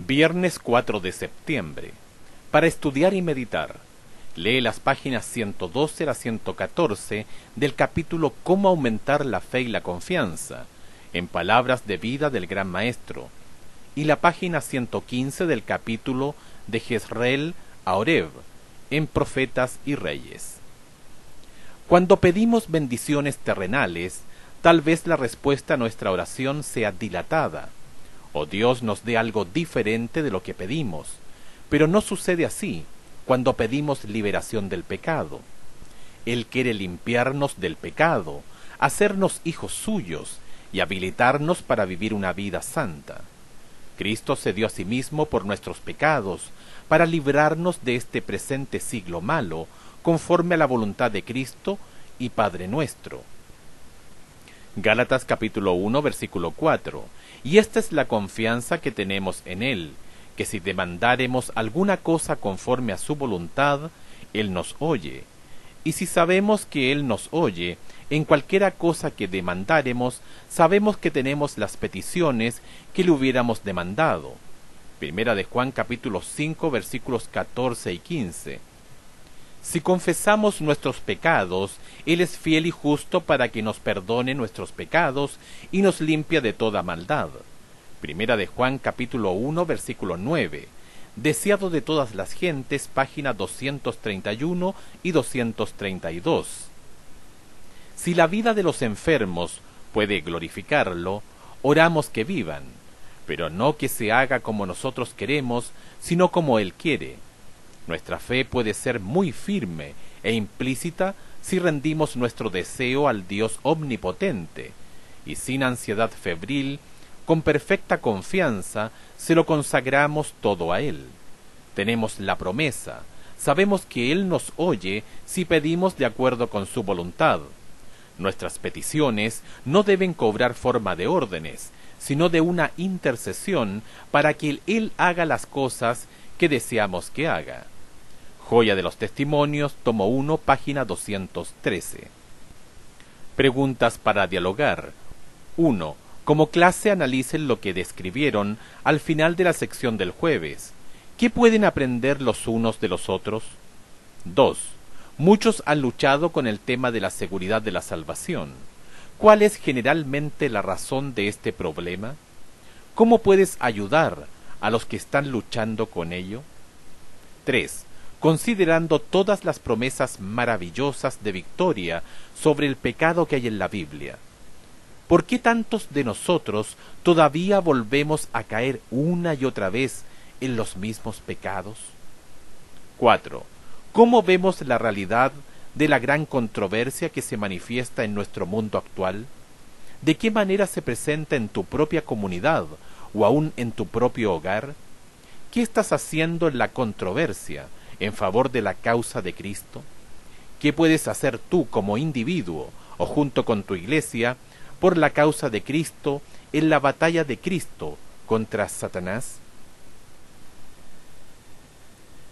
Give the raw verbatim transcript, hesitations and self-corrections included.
Viernes cuatro de septiembre. Para estudiar y meditar, lee las páginas ciento doce a ciento catorce del capítulo Cómo aumentar la fe y la confianza, en palabras de vida del Gran Maestro, y la página ciento quince del capítulo de Jezreel a Oreb, en Profetas y Reyes. Cuando pedimos bendiciones terrenales, tal vez la respuesta a nuestra oración sea dilatada, o Dios nos dé algo diferente de lo que pedimos, pero no sucede así cuando pedimos liberación del pecado. Él quiere limpiarnos del pecado, hacernos hijos suyos y habilitarnos para vivir una vida santa. Cristo se dio a sí mismo por nuestros pecados, para librarnos de este presente siglo malo, conforme a la voluntad de Cristo y Padre nuestro. Gálatas capítulo uno versículo cuatro. Y esta es la confianza que tenemos en Él, que si demandáremos alguna cosa conforme a su voluntad, Él nos oye. Y si sabemos que Él nos oye, en cualquiera cosa que demandáremos, sabemos que tenemos las peticiones que le hubiéramos demandado. Primera de Juan capítulo cinco versículos catorce y quince. Si confesamos nuestros pecados, Él es fiel y justo para que nos perdone nuestros pecados y nos limpie de toda maldad. Primera de Juan capítulo uno versículo nueve. Deseado de todas las gentes, página doscientos treinta y uno y doscientos treinta y dos. Si la vida de los enfermos puede glorificarlo, oramos que vivan, pero no que se haga como nosotros queremos, sino como Él quiere. Nuestra fe puede ser muy firme e implícita si rendimos nuestro deseo al Dios omnipotente, y sin ansiedad febril, con perfecta confianza, se lo consagramos todo a Él. Tenemos la promesa, sabemos que Él nos oye si pedimos de acuerdo con su voluntad. Nuestras peticiones no deben cobrar forma de órdenes, sino de una intercesión para que Él haga las cosas que deseamos que haga. Joya de los Testimonios, tomo uno, página doscientos trece. Preguntas para dialogar. uno. Como clase analicen lo que describieron al final de la sección del jueves. ¿Qué pueden aprender los unos de los otros? dos. Muchos han luchado con el tema de la seguridad de la salvación. ¿Cuál es generalmente la razón de este problema? ¿Cómo puedes ayudar a los que están luchando con ello? tres. Considerando todas las promesas maravillosas de victoria sobre el pecado que hay en la Biblia, ¿por qué tantos de nosotros todavía volvemos a caer una y otra vez en los mismos pecados? cuatro. ¿Cómo vemos la realidad de la gran controversia que se manifiesta en nuestro mundo actual? ¿De qué manera se presenta en tu propia comunidad o aún en tu propio hogar? ¿Qué estás haciendo en la controversia en favor de la causa de Cristo? ¿Qué puedes hacer tú como individuo o junto con tu iglesia por la causa de Cristo en la batalla de Cristo contra Satanás?